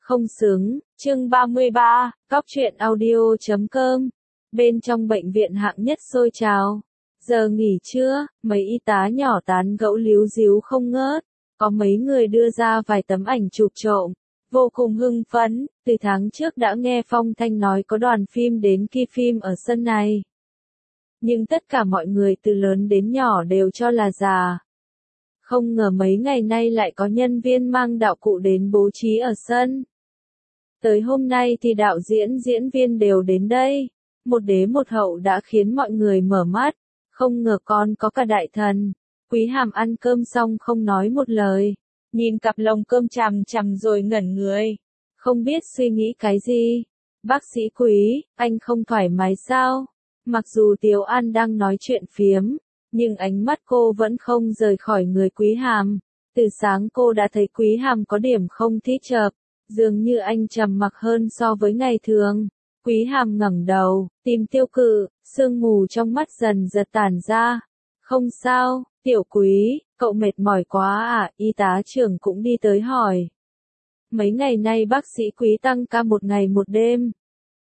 Không xứng, chương 33, Góc truyện audio.com. Bên trong bệnh viện hạng nhất sôi trào. Giờ nghỉ trưa, mấy y tá nhỏ tán gẫu líu díu không ngớt. Có mấy người đưa ra vài tấm ảnh chụp trộm. Vô cùng hưng phấn, từ tháng trước đã nghe phong thanh nói có đoàn phim đến kỳ phim ở sân này. Nhưng tất cả mọi người từ lớn đến nhỏ đều cho là già. Không ngờ mấy ngày nay lại có nhân viên mang đạo cụ đến bố trí ở sân. Tới hôm nay thì đạo diễn viên đều đến đây. Một đế một hậu đã khiến mọi người mở mắt. Không ngờ còn có cả đại thần. Quý Hàm ăn cơm xong không nói một lời. Nhìn cặp lồng cơm chằm chằm rồi ngẩn người. Không biết suy nghĩ cái gì. Bác sĩ Quý, anh không thoải mái sao? Mặc dù Tiếu An đang nói chuyện phiếm, nhưng ánh mắt cô vẫn không rời khỏi người Quý Hàm. Từ sáng cô đã thấy Quý Hàm có điểm không thích hợp, dường như anh trầm mặc hơn so với ngày thường. Quý Hàm ngẩng đầu, tìm Tiêu Cự, sương mù trong mắt dần dần tản ra. Không sao, Tiểu Quý, cậu mệt mỏi quá à? Y tá trưởng cũng đi tới hỏi. Mấy ngày nay bác sĩ Quý tăng ca một ngày một đêm.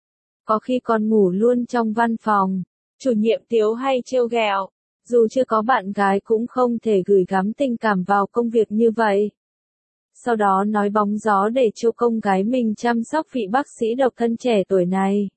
Có khi còn ngủ luôn trong văn phòng. Chủ nhiệm Tiếu hay trêu ghẹo. Dù chưa có bạn gái cũng không thể gửi gắm tình cảm vào công việc như vậy. Sau đó nói bóng gió để cho con gái mình chăm sóc vị bác sĩ độc thân trẻ tuổi này.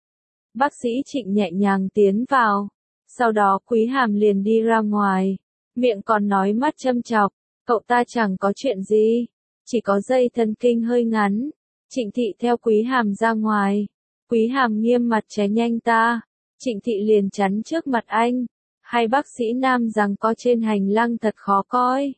Bác sĩ Trịnh nhẹ nhàng tiến vào. Sau đó Quý Hàm liền đi ra ngoài. Miệng còn nói mắt châm chọc. Cậu ta chẳng có chuyện gì. Chỉ có dây thần kinh hơi ngắn. Trịnh Thị theo Quý Hàm ra ngoài. Quý Hàm nghiêm mặt tránh anh ta. Trịnh Thị liền chắn trước mặt anh. Hai bác sĩ nam giằng co trên hành lang thật khó coi.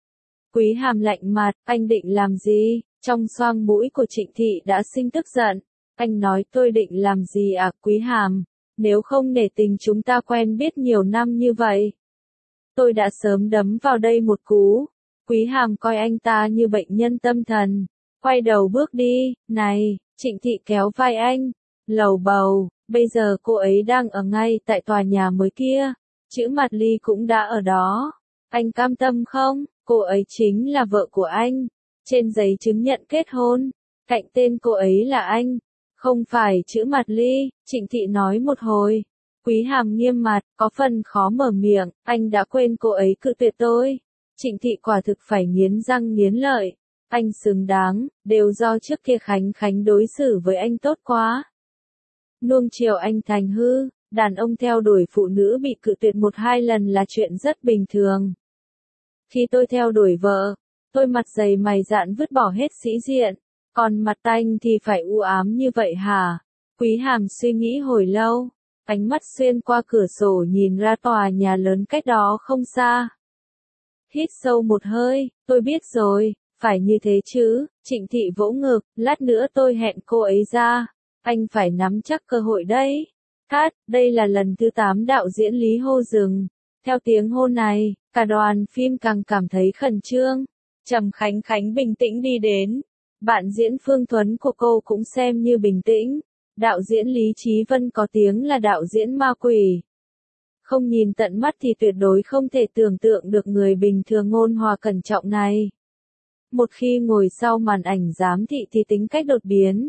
Quý Hàm lạnh mặt, anh định làm gì? Trong xoang mũi của Trịnh Thị đã sinh tức giận. Anh nói tôi định làm gì à Quý Hàm? Nếu không nể tình chúng ta quen biết nhiều năm như vậy. Tôi đã sớm đấm vào đây một cú. Quý Hàm coi anh ta như bệnh nhân tâm thần. Quay đầu bước đi, này, Trịnh Thị kéo vai anh. Lầu bầu, bây giờ cô ấy đang ở ngay tại tòa nhà mới kia. Chữ Mạt Ly cũng đã ở đó. Anh cam tâm không? Cô ấy chính là vợ của anh. Trên giấy chứng nhận kết hôn, cạnh tên cô ấy là anh. Không phải chữ Mạt Ly, Trịnh Thị nói một hồi. Quý Hàm nghiêm mặt, có phần khó mở miệng, anh đã quên cô ấy cự tuyệt tôi. Trịnh Thị quả thực phải nghiến răng nghiến lợi. Anh xứng đáng, đều do trước kia Khánh đối xử với anh tốt quá. Nuông chiều anh thành hư, đàn ông theo đuổi phụ nữ bị cự tuyệt 1-2 lần là chuyện rất bình thường. Khi tôi theo đuổi vợ, tôi mặt dày mày dạn vứt bỏ hết sĩ diện, còn mặt tanh thì phải u ám như vậy hả? Quý Hàm suy nghĩ hồi lâu, ánh mắt xuyên qua cửa sổ nhìn ra tòa nhà lớn cách đó không xa. Hít sâu một hơi, tôi biết rồi, phải như thế chứ. Trịnh Thị vỗ ngực, lát nữa tôi hẹn cô ấy ra. Anh phải nắm chắc cơ hội đấy. Cát, đây là lần thứ 8 đạo diễn Lý hô dừng. Theo tiếng hô này, cả đoàn phim càng cảm thấy khẩn trương. Trầm Khánh bình tĩnh đi đến. Bạn diễn Phương Thuấn của cô cũng xem như bình tĩnh. Đạo diễn Lý Chí Vân có tiếng là đạo diễn ma quỷ. Không nhìn tận mắt thì tuyệt đối không thể tưởng tượng được người bình thường ngôn hòa cẩn trọng này. Một khi ngồi sau màn ảnh giám thị thì tính cách đột biến.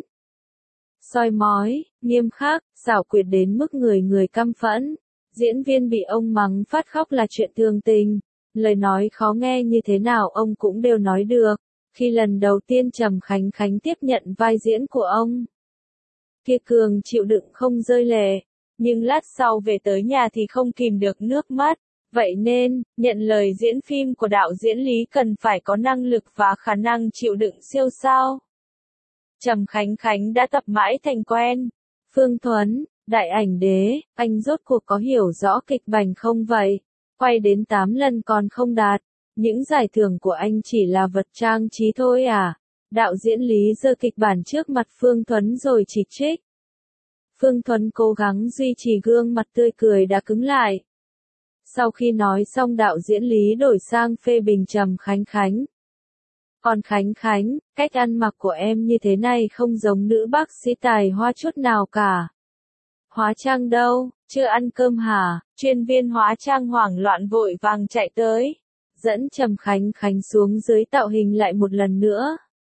Soi mói, nghiêm khắc, xảo quyệt đến mức người căm phẫn. Diễn viên bị ông mắng phát khóc là chuyện thường tình. Lời nói khó nghe như thế nào ông cũng đều nói được. Khi lần đầu tiên Trầm Khánh tiếp nhận vai diễn của ông, Kia Cường chịu đựng không rơi lệ. Nhưng lát sau về tới nhà thì không kìm được nước mắt. Vậy nên, nhận lời diễn phim của đạo diễn Lý cần phải có năng lực và khả năng chịu đựng siêu sao. Trầm Khánh đã tập mãi thành quen. Phương Thuấn, đại ảnh đế, anh rốt cuộc có hiểu rõ kịch bản không vậy? Quay đến 8 lần còn không đạt. Những giải thưởng của anh chỉ là vật trang trí thôi à? Đạo diễn Lý giơ kịch bản trước mặt Phương Thuấn rồi chỉ trích. Phương Thuấn cố gắng duy trì gương mặt tươi cười đã cứng lại. Sau khi nói xong đạo diễn Lý đổi sang phê bình Trầm Khánh. Còn Khánh, cách ăn mặc của em như thế này không giống nữ bác sĩ tài hoa chút nào cả. Hóa trang đâu, chưa ăn cơm hả? Chuyên viên hóa trang hoảng loạn vội vàng chạy tới. Dẫn Trầm Khánh xuống dưới tạo hình lại một lần nữa.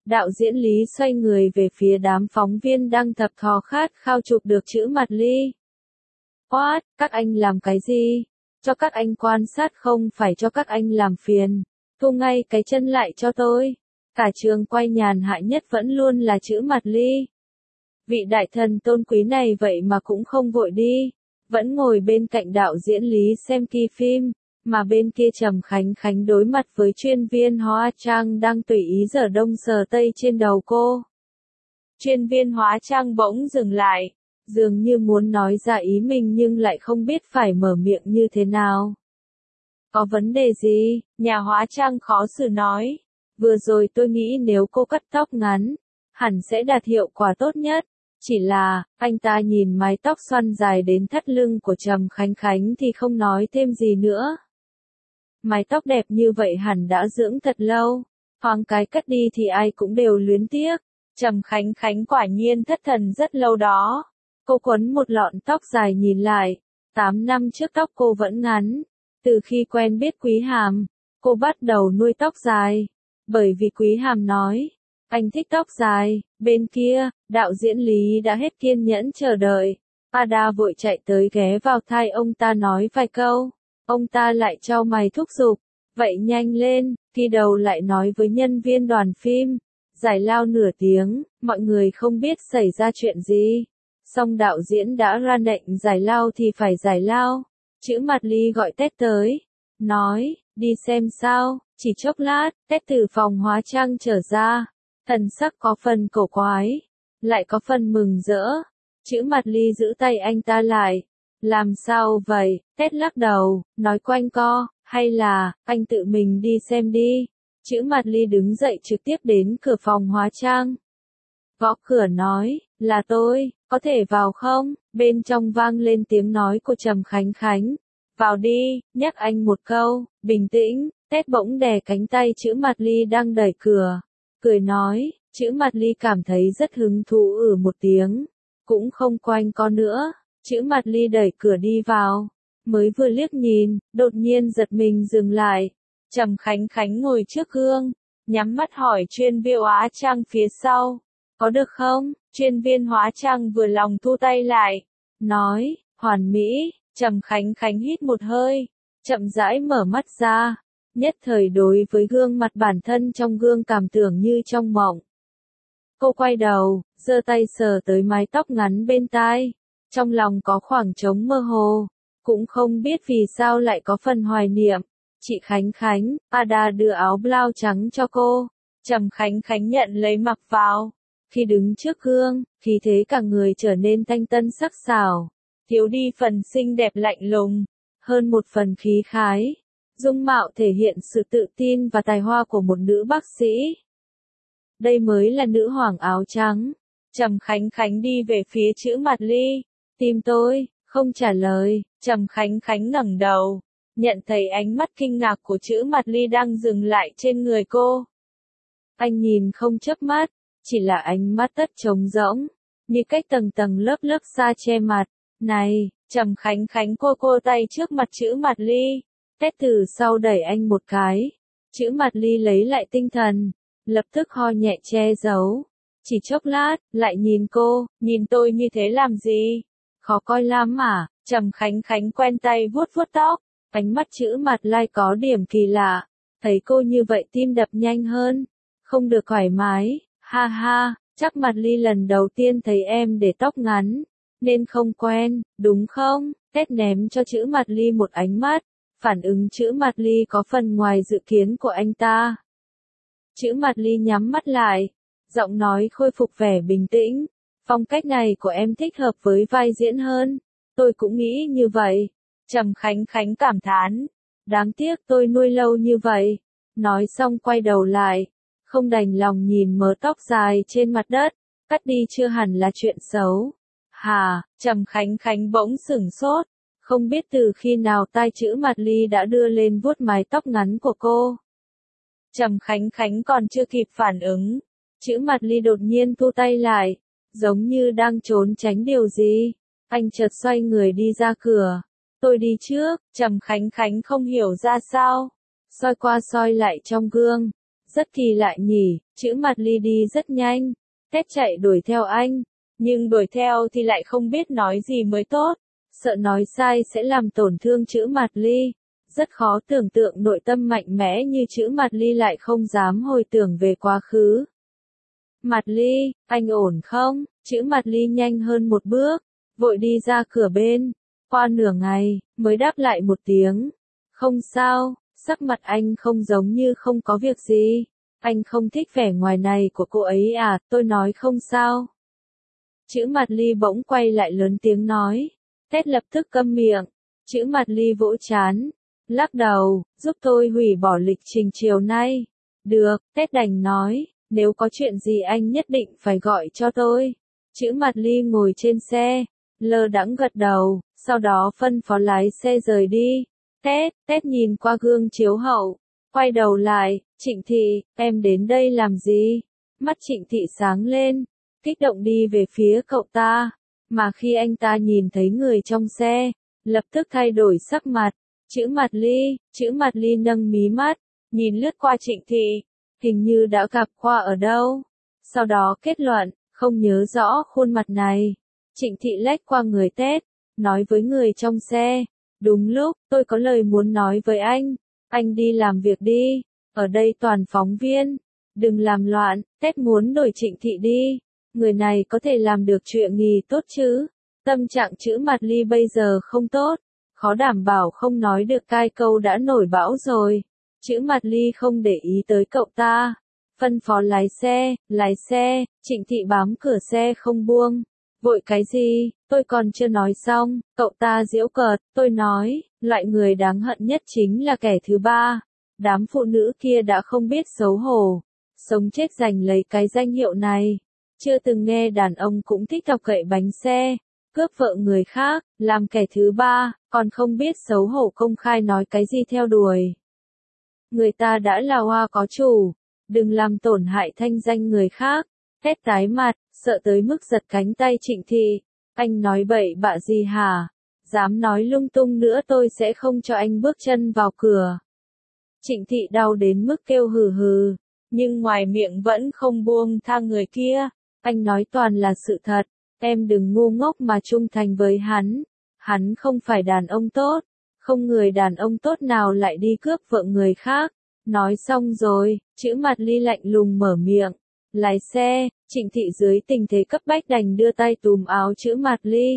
Đạo diễn Lý xoay người về phía đám phóng viên đang tập thò khát khao chụp được chữ mặt Ly. What, các anh làm cái gì? Cho các anh quan sát không phải cho các anh làm phiền. Thu ngay cái chân lại cho tôi. Cả trường quay nhàn hạ nhất vẫn luôn là chữ mặt Ly. Vị đại thần tôn quý này vậy mà cũng không vội đi. Vẫn ngồi bên cạnh đạo diễn Lý xem kỳ phim. Mà bên kia Trầm Khánh Khánh đối mặt với chuyên viên hóa trang đang tùy ý giở đông sờ tây trên đầu cô. Chuyên viên hóa trang bỗng dừng lại, dường như muốn nói ra ý mình nhưng lại không biết phải mở miệng như thế nào. Có vấn đề gì? Nhà hóa trang khó xử nói. Vừa rồi tôi nghĩ nếu cô cắt tóc ngắn, hẳn sẽ đạt hiệu quả tốt nhất. Chỉ là, anh ta nhìn mái tóc xoăn dài đến thắt lưng của Trầm Khánh Khánh thì không nói thêm gì nữa. Mái tóc đẹp như vậy hẳn đã dưỡng thật lâu, thoáng cái cắt đi thì ai cũng đều luyến tiếc. Trầm Khánh Khánh quả nhiên thất thần rất lâu đó. Cô quấn một lọn tóc dài nhìn lại, 8 năm trước tóc cô vẫn ngắn. Từ khi quen biết Quý Hàm, cô bắt đầu nuôi tóc dài. Bởi vì Quý Hàm nói, anh thích tóc dài. Bên kia, đạo diễn Lý đã hết kiên nhẫn chờ đợi. Ada vội chạy tới ghé vào tai ông ta nói vài câu. Ông ta lại chau mày thúc giục, vậy nhanh lên, khi đầu lại nói với nhân viên đoàn phim, giải lao nửa tiếng, mọi người không biết xảy ra chuyện gì. Xong đạo diễn đã ra lệnh giải lao thì phải giải lao. Chữ mặt Ly gọi Tết tới, nói, đi xem sao. Chỉ chốc lát, Tết từ phòng hóa trang trở ra, thần sắc có phần cổ quái, lại có phần mừng rỡ. Chữ mặt Ly giữ tay anh ta lại. Làm sao vậy? Tết lắc đầu, nói quanh co, hay là, anh tự mình đi xem đi. Chữ mặt Ly đứng dậy trực tiếp đến cửa phòng hóa trang. Gõ cửa nói, là tôi, có thể vào không? Bên trong vang lên tiếng nói của Trầm Khánh Khánh. Vào đi, nhắc anh một câu, bình tĩnh. Tết bỗng đè cánh tay chữ mặt Ly đang đẩy cửa. Cười nói, chữ mặt Ly cảm thấy rất hứng thú một tiếng. Cũng không quanh co nữa. Chữ mặt Ly đẩy cửa đi vào, mới vừa liếc nhìn, đột nhiên giật mình dừng lại. Trầm Khánh Khánh ngồi trước gương, nhắm mắt hỏi chuyên viên hóa trang phía sau, có được không? Chuyên viên hóa trang vừa lòng thu tay lại, nói, hoàn mỹ. Trầm Khánh Khánh hít một hơi, chậm rãi mở mắt ra, nhất thời đối với gương mặt bản thân trong gương cảm tưởng như trong mộng. Cô quay đầu, giơ tay sờ tới mái tóc ngắn bên tai. Trong lòng có khoảng trống mơ hồ, cũng không biết vì sao lại có phần hoài niệm. Chị Khánh Khánh, Ada đưa áo blau trắng cho cô. Trầm Khánh Khánh nhận lấy mặc vào. Khi đứng trước gương, khí thế cả người trở nên thanh tân sắc sảo. Thiếu đi phần xinh đẹp lạnh lùng, hơn một phần khí khái. Dung mạo thể hiện sự tự tin và tài hoa của một nữ bác sĩ. Đây mới là nữ hoàng áo trắng. Trầm Khánh Khánh đi về phía chữ mặt Ly. Tìm tôi, không trả lời. Trầm Khánh Khánh ngẩng đầu, nhận thấy ánh mắt kinh ngạc của chữ mặt Ly đang dừng lại trên người cô. Anh nhìn không chớp mắt, chỉ là ánh mắt tất trống rỗng, như cách tầng tầng lớp lớp sa che mặt. Này, Trầm Khánh Khánh cô tay trước mặt chữ mặt Ly. Tết từ sau đẩy anh một cái. Chữ mặt Ly lấy lại tinh thần, lập tức ho nhẹ che giấu. Chỉ chốc lát, lại nhìn cô, nhìn tôi như thế làm gì? Khó coi lắm à? Trầm Khánh Khánh quen tay vuốt vuốt tóc, ánh mắt chữ mặt Lai có điểm kỳ lạ. Thấy cô như vậy tim đập nhanh hơn, không được thoải mái. Ha ha, chắc mặt Ly lần đầu tiên thấy em để tóc ngắn, nên không quen, đúng không? Tết ném cho chữ mặt Ly một ánh mắt, phản ứng chữ mặt Ly có phần ngoài dự kiến của anh ta. Chữ mặt Ly nhắm mắt lại, giọng nói khôi phục vẻ bình tĩnh. Phong cách này của em thích hợp với vai diễn hơn. Tôi cũng nghĩ như vậy. Trầm Khánh Khánh cảm thán. Đáng tiếc tôi nuôi lâu như vậy. Nói xong quay đầu lại. Không đành lòng nhìn mớ tóc dài trên mặt đất. Cắt đi chưa hẳn là chuyện xấu. Hà, Trầm Khánh Khánh bỗng sửng sốt. Không biết từ khi nào tai chữ mặt Ly đã đưa lên vuốt mái tóc ngắn của cô. Trầm Khánh Khánh còn chưa kịp phản ứng. Chữ mặt Ly đột nhiên thu tay lại. Giống như đang trốn tránh điều gì. Anh chợt xoay người đi ra cửa. Tôi đi trước. Trầm Khánh Khánh không hiểu ra sao. Soi qua soi lại trong gương. Rất kỳ lạ nhỉ, chữ mặt ly đi rất nhanh. Ted chạy đuổi theo anh. Nhưng đuổi theo thì lại không biết nói gì mới tốt. Sợ nói sai sẽ làm tổn thương chữ mặt ly. Rất khó tưởng tượng nội tâm mạnh mẽ như chữ mặt ly lại không dám hồi tưởng về quá khứ. Mặt ly, anh ổn không? Chữ mặt ly nhanh hơn một bước. Vội đi ra cửa bên. Qua nửa ngày, mới đáp lại một tiếng. Không sao, sắc mặt anh không giống như không có việc gì. Anh không thích vẻ ngoài này của cô ấy à, tôi nói không sao. Chữ mặt ly bỗng quay lại lớn tiếng nói. Ted lập tức câm miệng. Chữ mặt ly vỗ chán. Lắc đầu, giúp tôi hủy bỏ lịch trình chiều nay. Được, Ted đành nói, nếu có chuyện gì anh nhất định phải gọi cho tôi. Chữ mặt ly ngồi trên xe, lơ đãng gật đầu, sau đó phân phó lái xe rời đi. Ted nhìn qua gương chiếu hậu, quay đầu lại, Trịnh Thị, em đến đây làm gì? Mắt Trịnh Thị sáng lên, kích động đi về phía cậu ta, mà khi anh ta nhìn thấy người trong xe, lập tức thay đổi sắc mặt. Chữ mặt ly nâng mí mắt, nhìn lướt qua Trịnh Thị, hình như đã gặp qua ở đâu. Sau đó kết luận, không nhớ rõ khuôn mặt này. Trịnh Thị lách qua người Ted, nói với người trong xe, đúng lúc, tôi có lời muốn nói với anh đi làm việc đi, ở đây toàn phóng viên, đừng làm loạn. Ted muốn đổi Trịnh Thị đi, người này có thể làm được chuyện gì tốt chứ. Tâm trạng chữ mặt ly bây giờ không tốt, khó đảm bảo không nói được cai câu đã nổi bão rồi. Chữ mặt ly không để ý tới cậu ta, phân phó lái xe, Trịnh Thị bám cửa xe không buông. Vội cái gì, tôi còn chưa nói xong, cậu ta giễu cợt, tôi nói, loại người đáng hận nhất chính là kẻ thứ ba. Đám phụ nữ kia đã không biết xấu hổ, sống chết giành lấy cái danh hiệu này. Chưa từng nghe đàn ông cũng thích đọc cậy bánh xe, cướp vợ người khác, làm kẻ thứ ba, còn không biết xấu hổ công khai nói cái gì theo đuổi. Người ta đã là hoa có chủ, đừng làm tổn hại thanh danh người khác. Ted tái mặt, sợ tới mức giật cánh tay Trịnh Thị. Anh nói bậy bạ gì hả? Dám nói lung tung nữa tôi sẽ không cho anh bước chân vào cửa. Trịnh Thị đau đến mức kêu hừ hừ, nhưng ngoài miệng vẫn không buông tha người kia. Anh nói toàn là sự thật, em đừng ngu ngốc mà trung thành với hắn. Hắn không phải đàn ông tốt, không người đàn ông tốt nào lại đi cướp vợ người khác. Nói xong rồi, chữ mặt ly lạnh lùng mở miệng. Lái xe, Trịnh Thị dưới tình thế cấp bách đành đưa tay túm áo chữ mặt ly.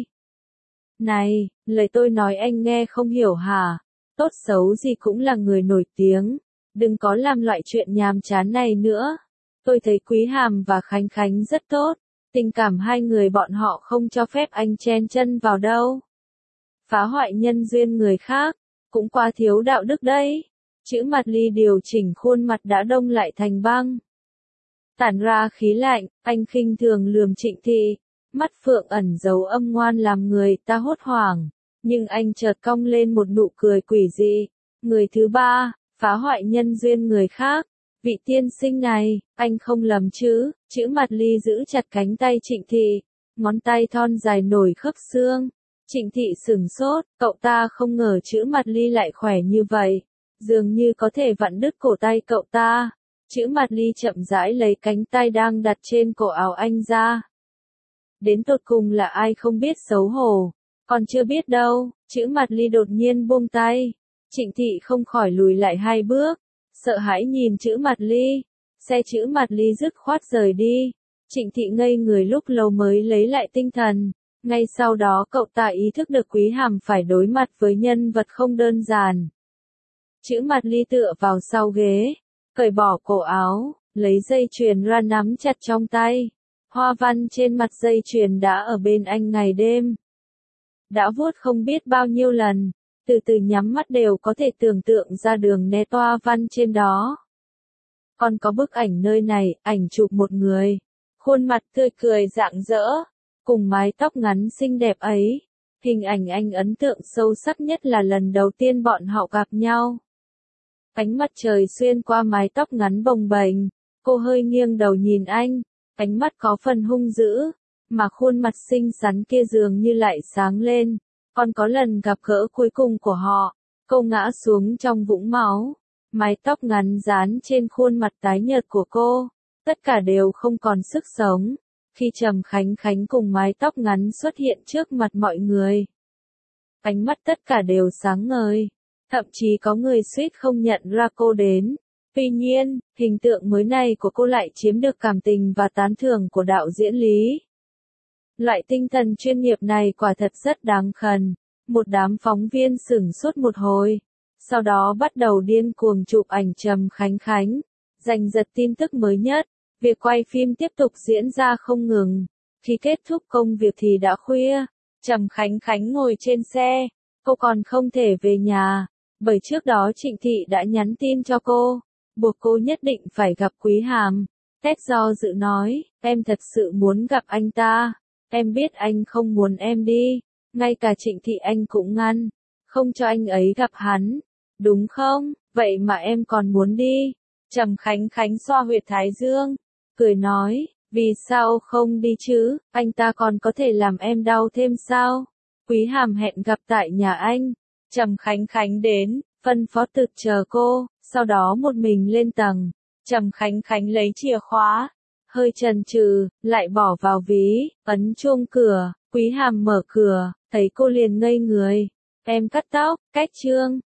Này, lời tôi nói anh nghe không hiểu hả? Tốt xấu gì cũng là người nổi tiếng, đừng có làm loại chuyện nhàm chán này nữa. Tôi thấy Quý Hàm và Khánh Khánh rất tốt, tình cảm hai người bọn họ không cho phép anh chen chân vào đâu. Phá hoại nhân duyên người khác, cũng quá thiếu đạo đức đấy. Chữ mặt ly điều chỉnh khuôn mặt đã đông lại thành băng. Tản ra khí lạnh, anh khinh thường lườm Trịnh Thị, mắt phượng ẩn dấu âm ngoan làm người ta hốt hoảng, nhưng anh chợt cong lên một nụ cười quỷ dị. Người thứ ba, phá hoại nhân duyên người khác. Vị tiên sinh này, anh không lầm chứ? Chữ mặt ly giữ chặt cánh tay Trịnh Thị, ngón tay thon dài nổi khớp xương. Trịnh Thị sửng sốt, cậu ta không ngờ chữ mặt ly lại khỏe như vậy, dường như có thể vặn đứt cổ tay cậu ta. Chữ mặt ly chậm rãi lấy cánh tay đang đặt trên cổ áo anh ra. Đến tột cùng là ai không biết xấu hổ, còn chưa biết đâu. Chữ mặt ly đột nhiên buông tay. Trịnh Thị không khỏi lùi lại 2 bước, sợ hãi nhìn chữ mặt ly. Xe chữ mặt ly dứt khoát rời đi. Trịnh Thị ngây người lúc lâu mới lấy lại tinh thần. Ngay sau đó cậu ta ý thức được Quý Hàm phải đối mặt với nhân vật không đơn giản. Chữ mặt ly tựa vào sau ghế, cởi bỏ cổ áo, lấy dây chuyền ra nắm chặt trong tay. Hoa văn trên mặt dây chuyền đã ở bên anh ngày đêm. Đã vuốt không biết bao nhiêu lần, từ từ nhắm mắt đều có thể tưởng tượng ra đường nét hoa văn trên đó. Còn có bức ảnh nơi này, ảnh chụp một người, khuôn mặt tươi cười rạng rỡ, cùng mái tóc ngắn xinh đẹp ấy. Hình ảnh anh ấn tượng sâu sắc nhất là lần đầu tiên bọn họ gặp nhau. Ánh mặt trời xuyên qua mái tóc ngắn bồng bềnh, cô hơi nghiêng đầu nhìn anh, ánh mắt có phần hung dữ, mà khuôn mặt xinh xắn kia dường như lại sáng lên. Còn có lần gặp gỡ cuối cùng của họ, cô ngã xuống trong vũng máu, Mái tóc ngắn dán trên khuôn mặt tái nhợt của cô, tất cả đều không còn sức sống. Khi Trầm Khánh Khánh cùng mái tóc ngắn xuất hiện trước mặt mọi người, ánh mắt tất cả đều sáng ngời, thậm chí có người suýt không nhận ra cô đến. Tuy nhiên, hình tượng mới này của cô lại chiếm được cảm tình và tán thưởng của đạo diễn Lý. Loại tinh thần chuyên nghiệp này quả thật rất đáng khẩn. Một đám phóng viên sửng sốt một hồi, sau đó bắt đầu điên cuồng chụp ảnh Trầm Khánh Khánh, giành giật tin tức mới nhất. Việc quay phim tiếp tục diễn ra không ngừng. Khi kết thúc công việc thì đã khuya. Trầm Khánh Khánh ngồi trên xe, cô còn không thể về nhà, bởi trước đó Trịnh Thị đã nhắn tin cho cô, buộc cô nhất định phải gặp Quý Hàm. Tét do dự nói, em thật sự muốn gặp anh ta, em biết anh không muốn em đi, ngay cả Trịnh Thị anh cũng ngăn, không cho anh ấy gặp hắn, đúng không, vậy mà em còn muốn đi. Trầm Khánh Khánh xoa huyệt thái dương, cười nói, vì sao không đi chứ, anh ta còn có thể làm em đau thêm sao? Quý Hàm hẹn gặp tại nhà anh. Trầm Khánh Khánh đến, phân phó Thực chờ cô, sau đó một mình lên tầng. Trầm Khánh Khánh lấy chìa khóa, hơi chần chừ, lại bỏ vào ví, ấn chuông cửa. Quý Hàm mở cửa, thấy cô liền ngây người. Em cắt tóc, cách trương,